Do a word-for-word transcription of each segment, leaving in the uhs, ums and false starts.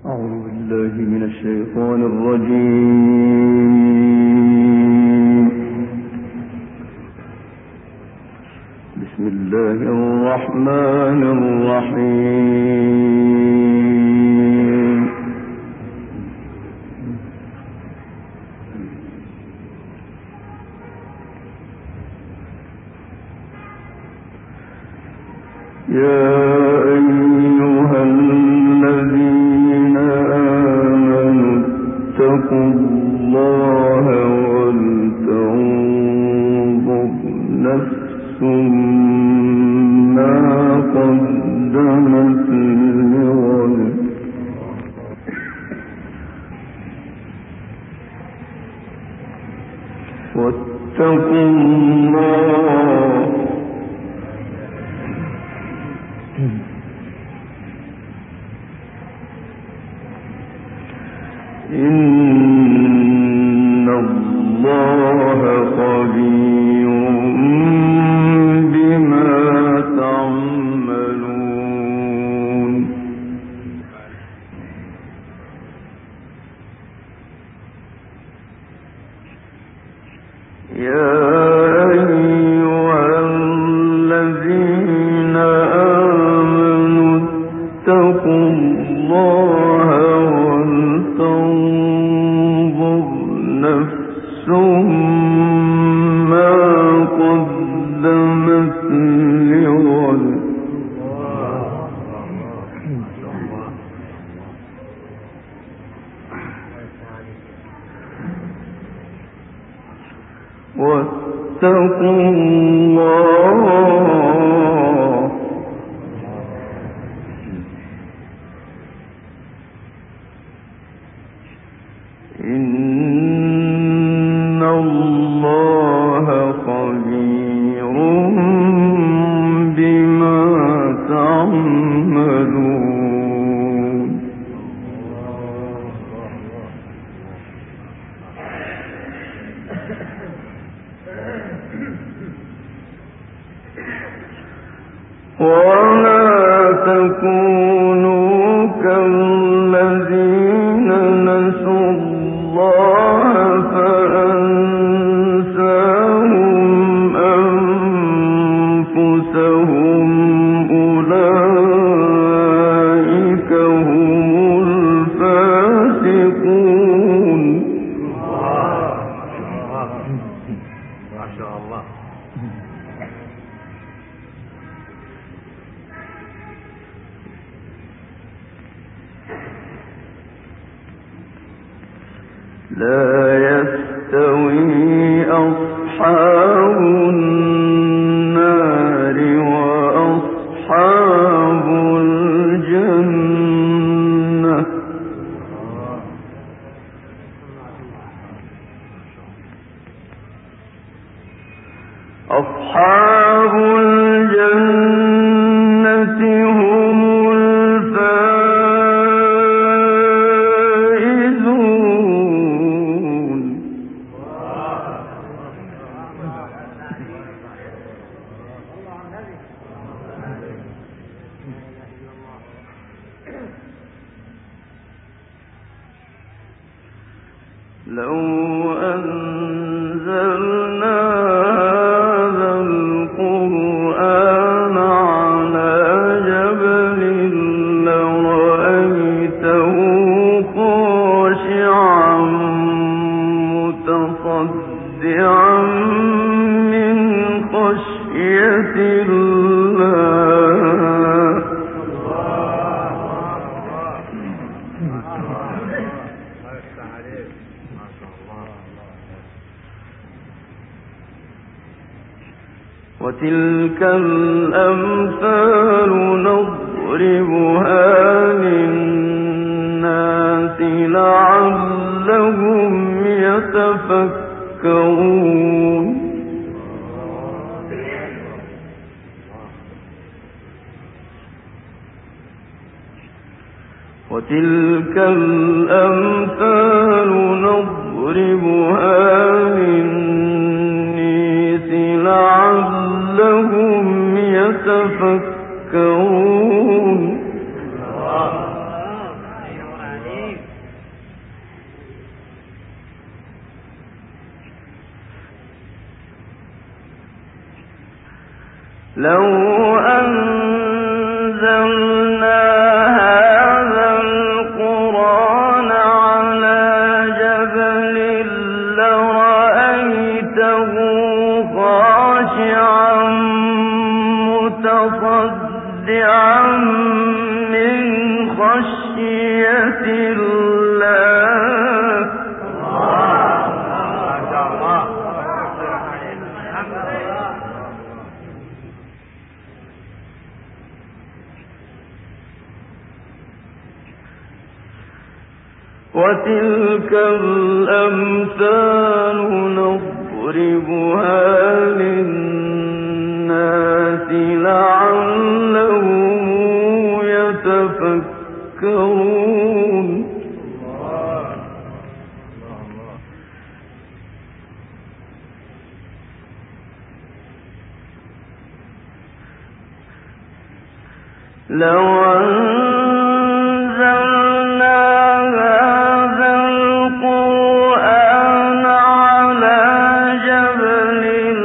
الشيطان الرجيم. بسم الله الرحمن الرحيم. يا أيها الذين آمنوا اتقوا الله ولتنظر نفس ما قدمت لغد واتقوا الله إن الله خبير بما تعملون. يا أيها الذين آمنوا اتقوا الله ولتنظر نفس ما قدمت لغد واتقوا الله إن الله خبير بما تعملون. ولا تكونوا كالذين نسوا الله فأنساهم أنفسهم أولئك هم الفاسقون. ما شاء الله. لا يستوي أصحاب النار وأصحاب الجنة أصحاب الجنة هم الفائزون. لو أنزلنا هذا القرآن على جبل لرأيته خاشعا متصدعا من خشية الله. وتلك الأمثال نضربها للناس لعلهم يتفكرون. وتلك الأمثال نضربها للناس لعلهم يتفكرون. لو أنزلنا هذا القرآن على جبل لرأيته خاشعا متصدعا من خشية الله. وتلك الأمثال نضربها للناس لعلهم يتفكرون. لو أنزلنا هذا القرآن على جبل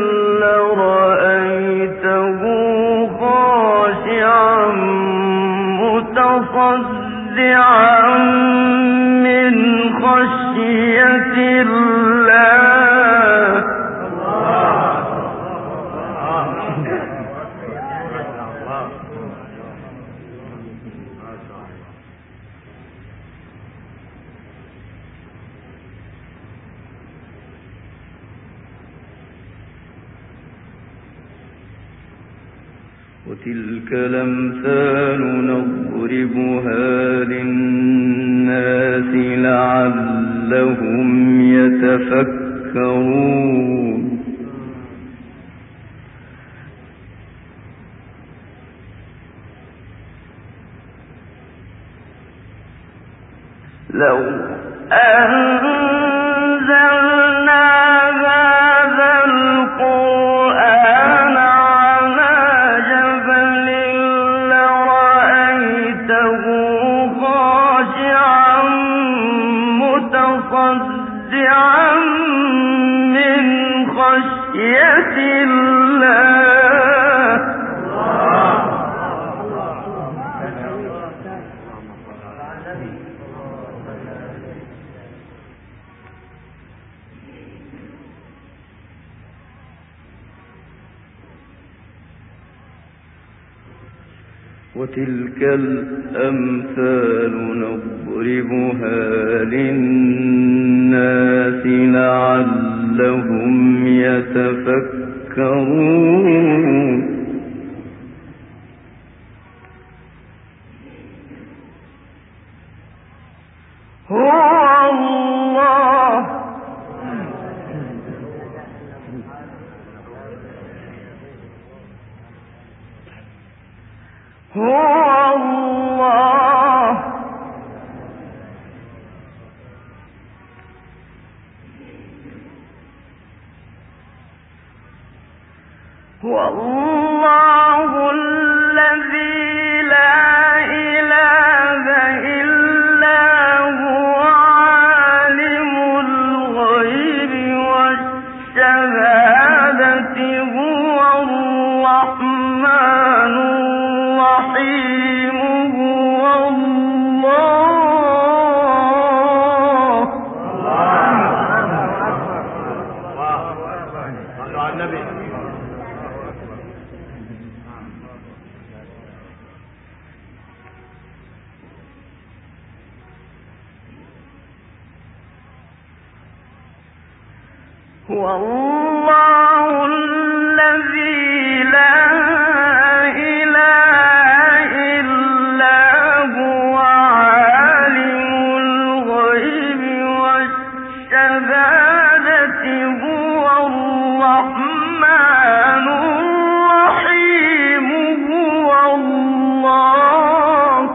لرأيته خاشعا متصدعا من خشية الله. وتلك الأمثال نضربها للناس لعلهم يتفكرون. لو أنزلنا هذا القرآن على جبل لرأيته خاشعا متصدعا من خشية الله. وتلك الأمثال نضربها للناس لعلهم يتفكرون. هو الله هو الله هو الله الذي لا إله إلا هو عالم الغيب والشهادة هو الرحمن الرحيم هو الله. صلوا على النبي. هو الله الذي لا إله إلا هو عالم الغيب والشهادة هو الرحمن الرحيم هو الله.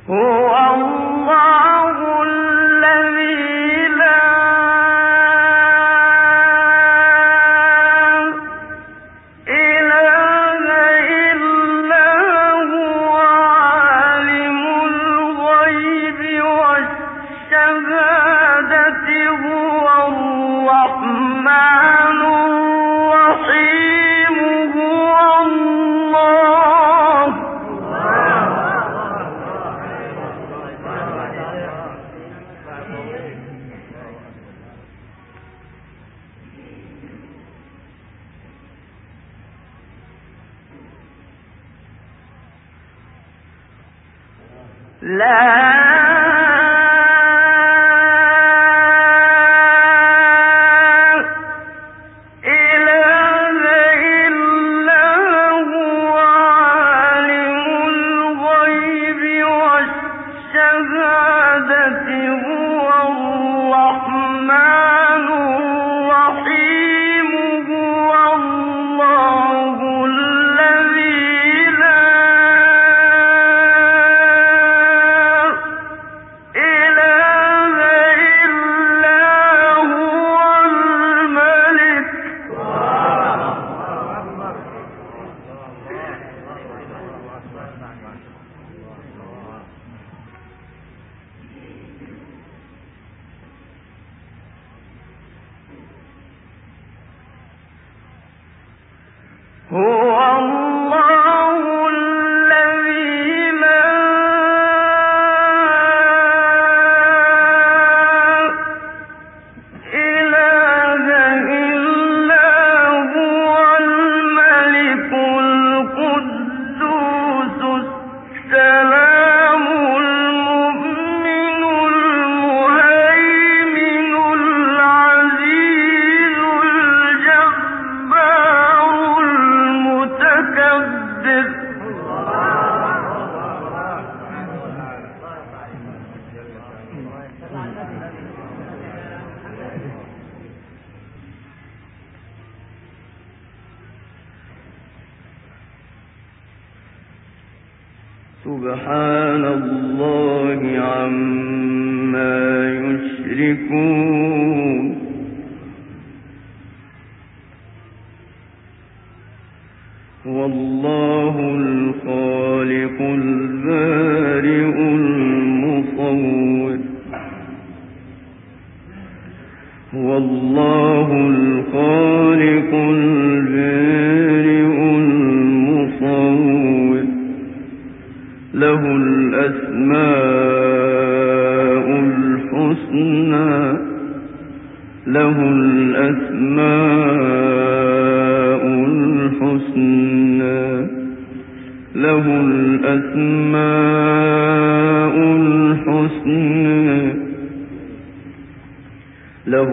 سبحان الله عما يشركون والله الخالق البارئ المصور والله الخالق البارئ المصور له الأسماء الحسنى له الأسماء الحسنى له الأسماء الحسنى له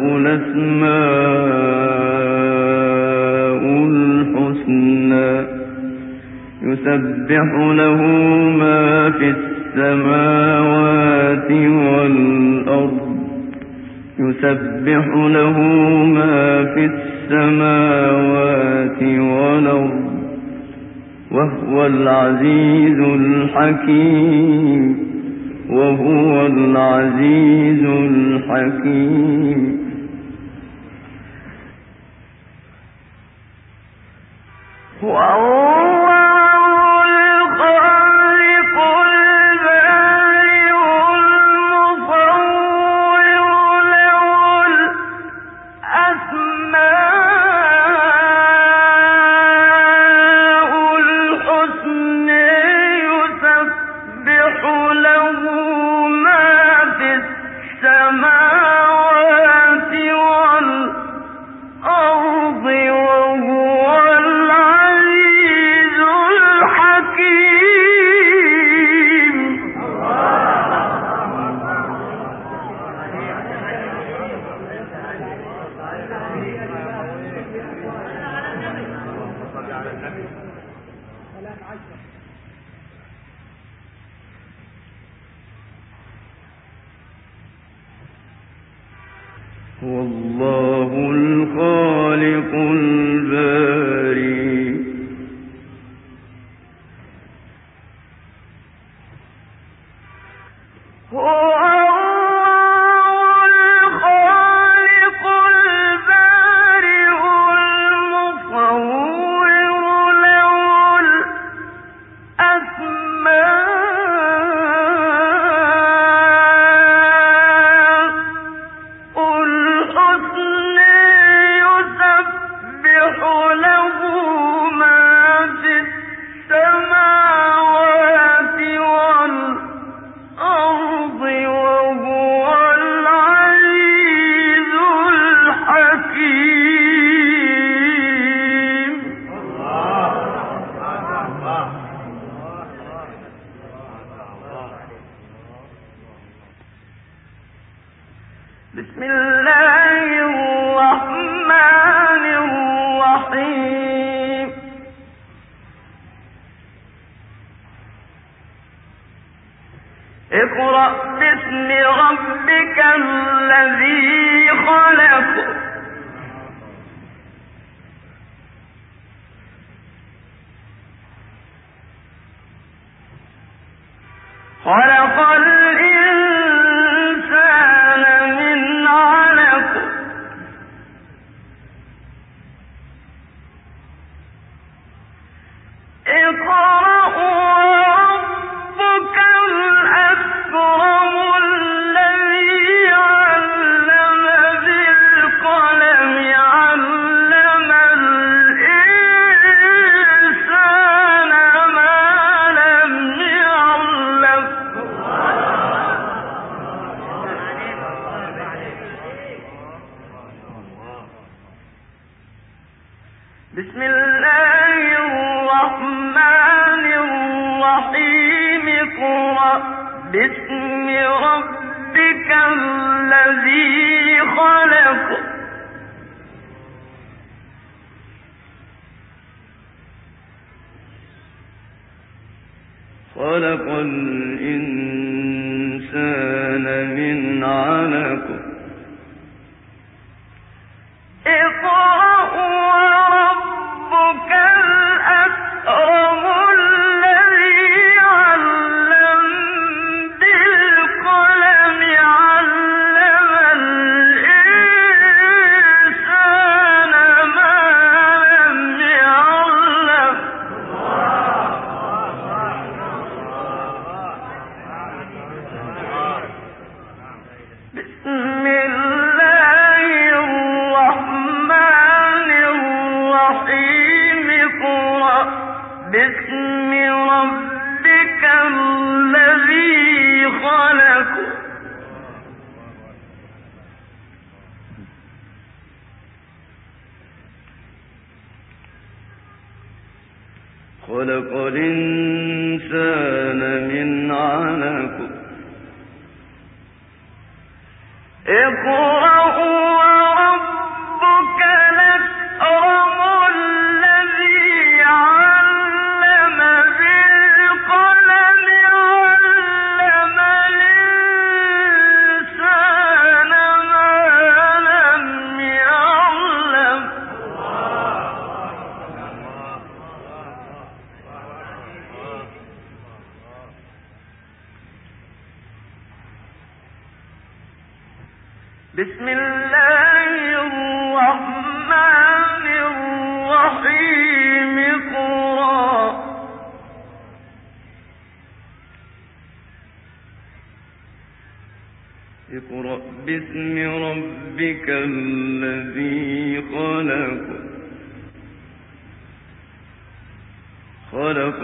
الأسماء الحسنى يسبح له ما في السماوات والأرض يسبح له ما في السماوات والأرض وهو العزيز الحكيم وهو العزيز الحكيم والله الخالق البارئ بسم الله الرحمن الرحيم. اقرأ باسم ربك الذي خلق خلق الإنسان من علق اقرأ وربك الأكرم الذي علم بالقلم علم الإنسان ما لم يعلم. بسم الله الرحمن الرحيم. اقرأ باسم ربك الذي خلق خلق الإنسان من علق اقرأ وربك الأكرم الذي علم بالقلم علم الإنسان ما لم يعلم. بسم الله الرحمن الرحيم. اقرأ باسم ربك الذي خلق خلق الإنسان من علق اقرأ وربك الأكرم الذي علم بالقلم علم الإنسان ما لم يعلم. بسم الله الرحمن الرحيم. اقرأ اقرأ باسم ربك الذي خلق خلق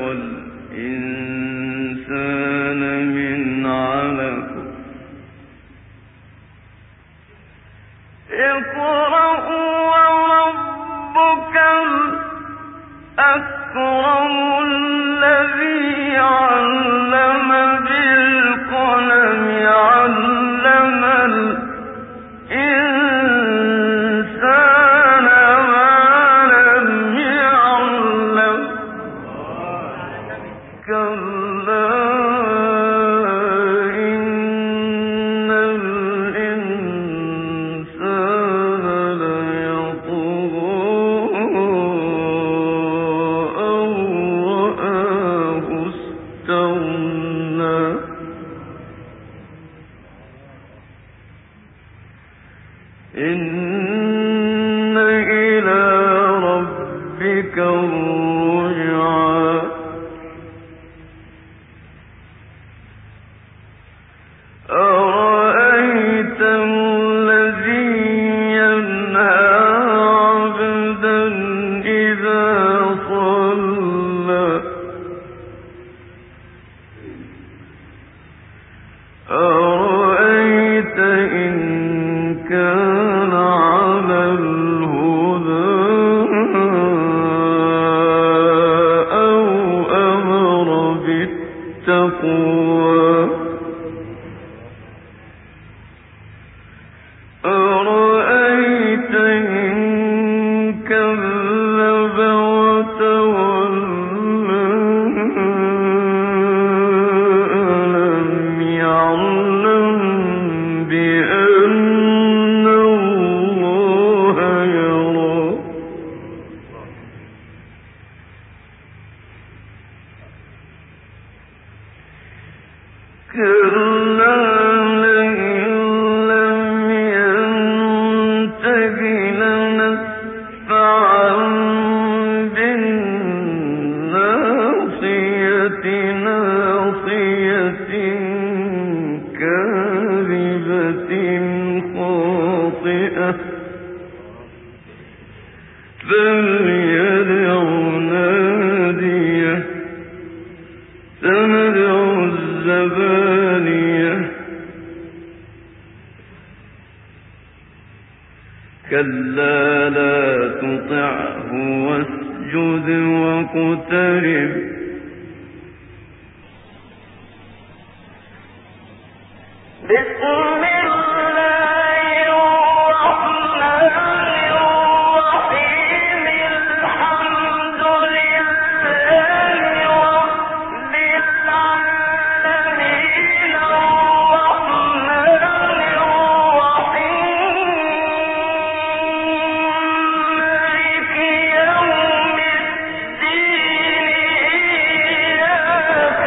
الإنسان من علق اقرأ وربك الأكرم الذي علم بالقلم علم الإنسان ما لم يعلم. كلا إن إلى ربك الرجعى أرأيت الذي ينهى عبدا إذا صلى أرأيت إن كان على الهدى أو أمر بالتقوى أرأيت إن كذب وتولى ألم يعلم بأن الله يرى كلا لئن لم ينته لنسفعا بالناصية ناصية كاذبة خاطئة فليدع ناديه سندع الزبانية كلا لا تطعه واسجد واقترب بسم الله الرحمن الرحيم الحمد لله رب العالمين الرحمن الرحيم مالك يوم الدين إياك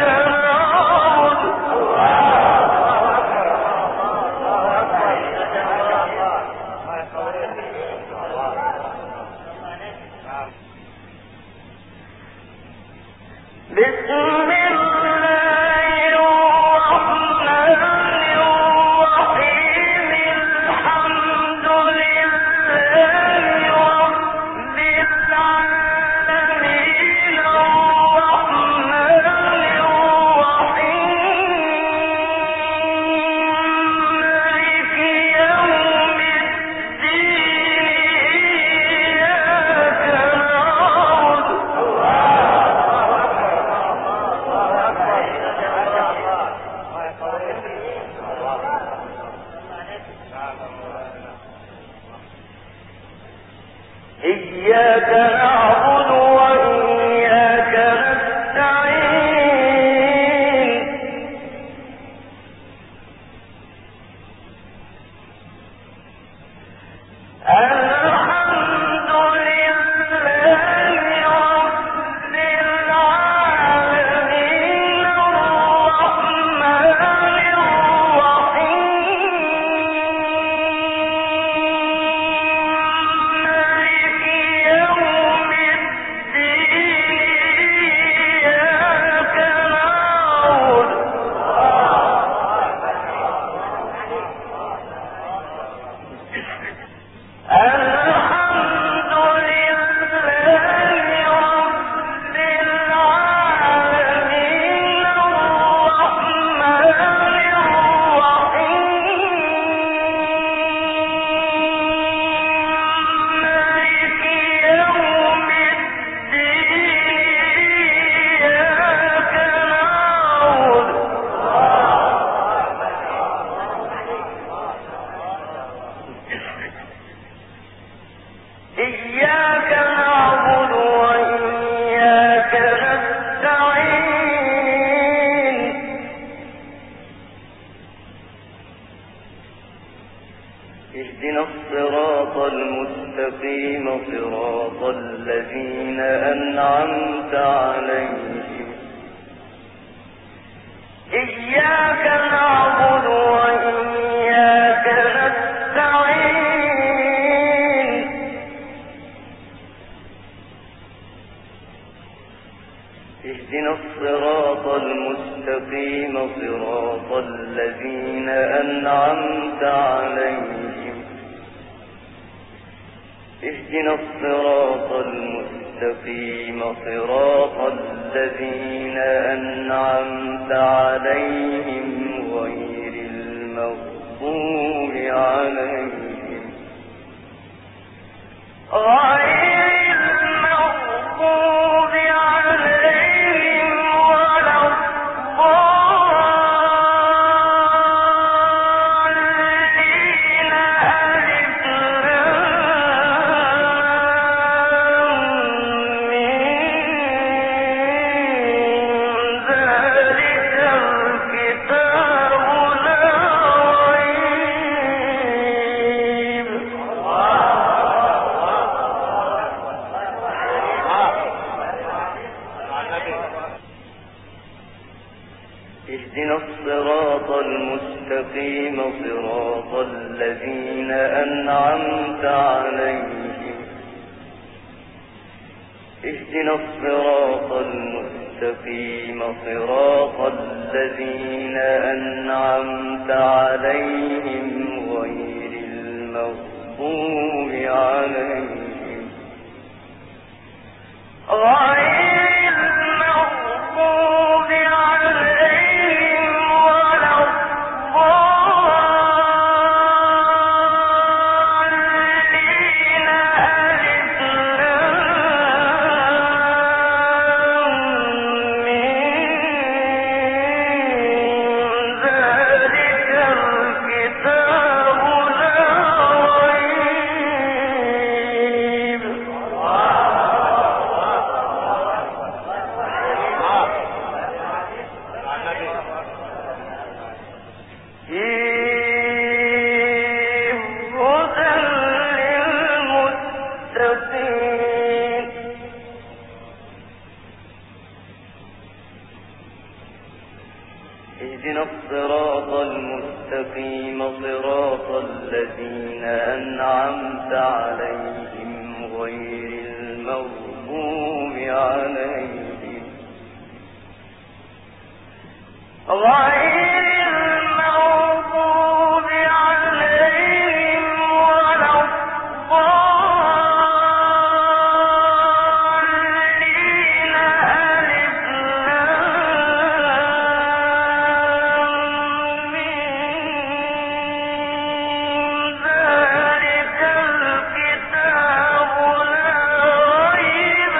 إياك نعبد وإياك نستعين الحمد لله رب العالمين الرحمن الرحيم مالك يوم اهدنا الصراط المستقيم صراط الذين أنعمت عليهم إياك نعبد وإياك نستعين الذين أنعمت عليهم اهدنا الصراط المستقيم صراط الذين أنعمت عليهم غير المغضوب عليهم غير المغضوب عليهم ولا الضالين ألف لام ميم ذلك الكتاب لا ريب اهدنا الصراط المستقيم صراط الذين أنعمت عليهم اهدنا الصراط المستقيم صراط الذين أنعمت عليهم غير المغضوب عليهم غير المغضوب عليهم ولا الضالين ألف لام ميم ذلك الكتاب لا ريب فيه هدى للمتقين اهدنا الصراط المستقيم صراط الذين أنعمت عليهم غير المغضوب عليهم غير المغضوب عليهم ولا الضالين ألف لام ميم ذلك الكتاب لا ريب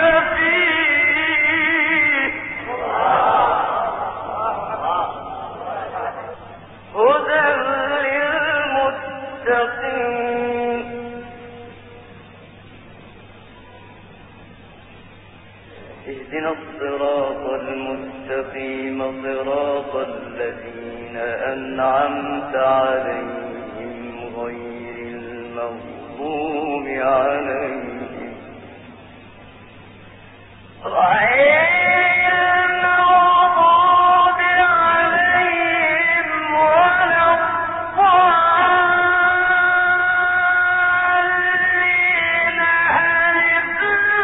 فيه هدى للمتقين اهدنا الصراط المستقيم صراط الذين أنعمت عليهم غير المغضوب عليهم غير المغضوب عليهم ولا الضالين ألف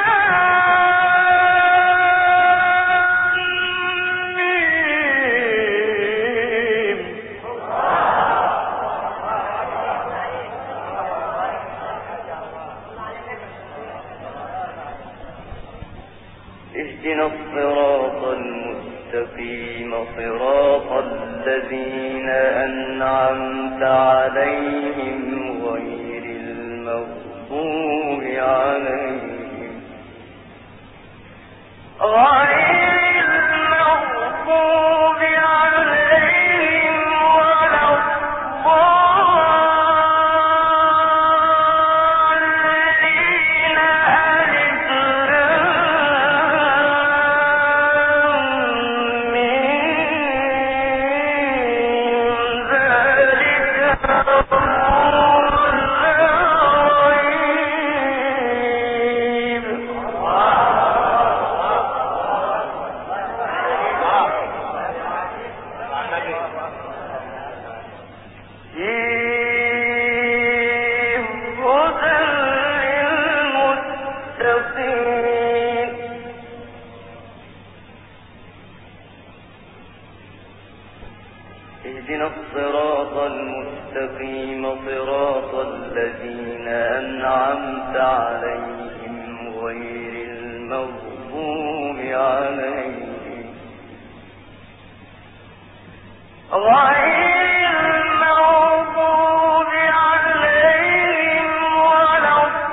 اهدنا الصراط المستقيم صراط الذين أنعمت عليهم غير المغضوب عليهم غير المغضوب عليهم ولا الضالين ألف لام ميم ذلك الكتاب لا ريب فيه هدى للمتقين اهدنا الصراط المستقيم صراط الذين أنعمت عليهم غير المغضوب عليهم غير المغضوب عليهم ولا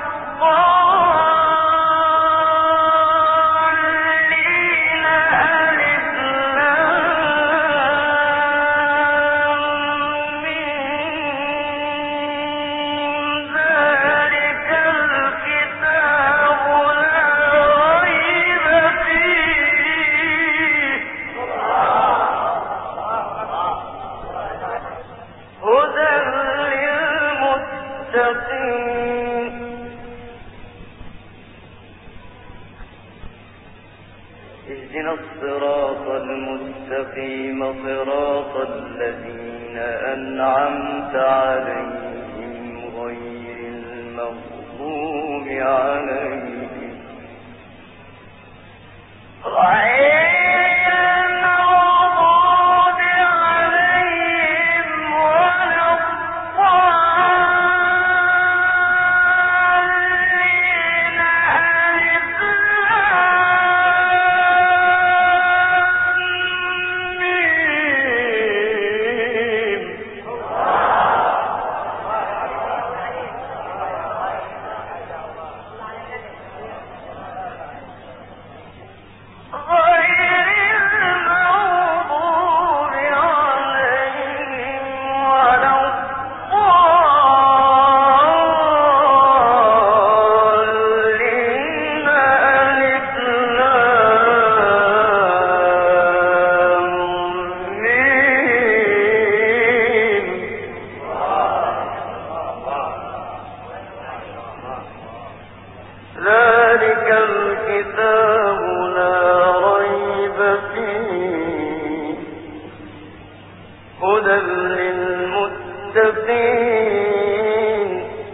الضالين ألف لام ميم ذلك الكتاب لا ريب فيه هدى للمتقين اهدنا الصراط المستقيم صراط الذين أنعمت عليهم غير المغضوب عليهم غير المغضوب عليهم ولا الضالين ألف ذلك الكتاب لا ريب فيه هدى للمتقين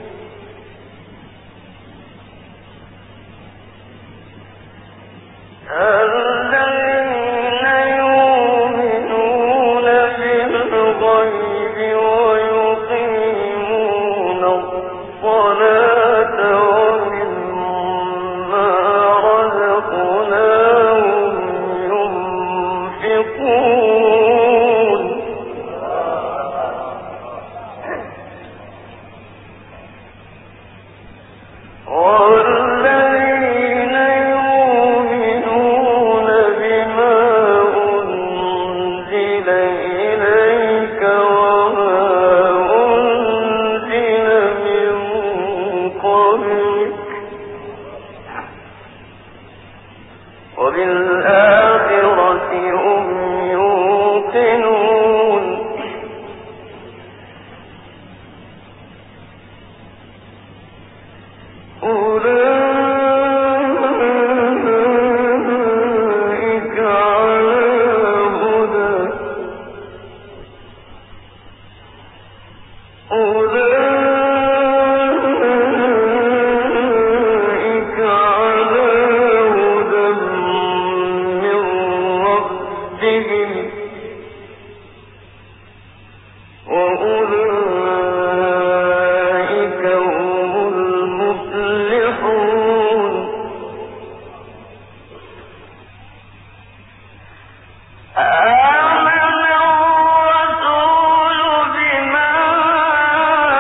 الذين يؤمنون بالغيب ويقيمون الصلاة ومما رزقناهم ينفقون والذين يؤمنون بما أنزل إليك وما أنزل من قبلك وبالآخرة هم يوقنون أولئك على هدى أولئك على هدى من ربهم وأولئك هم المفلحون آمن الرسول بما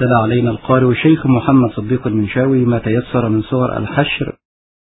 تلا علينا القارئ الشيخ محمد صديق المنشاوي ما تيسر من سور الحشر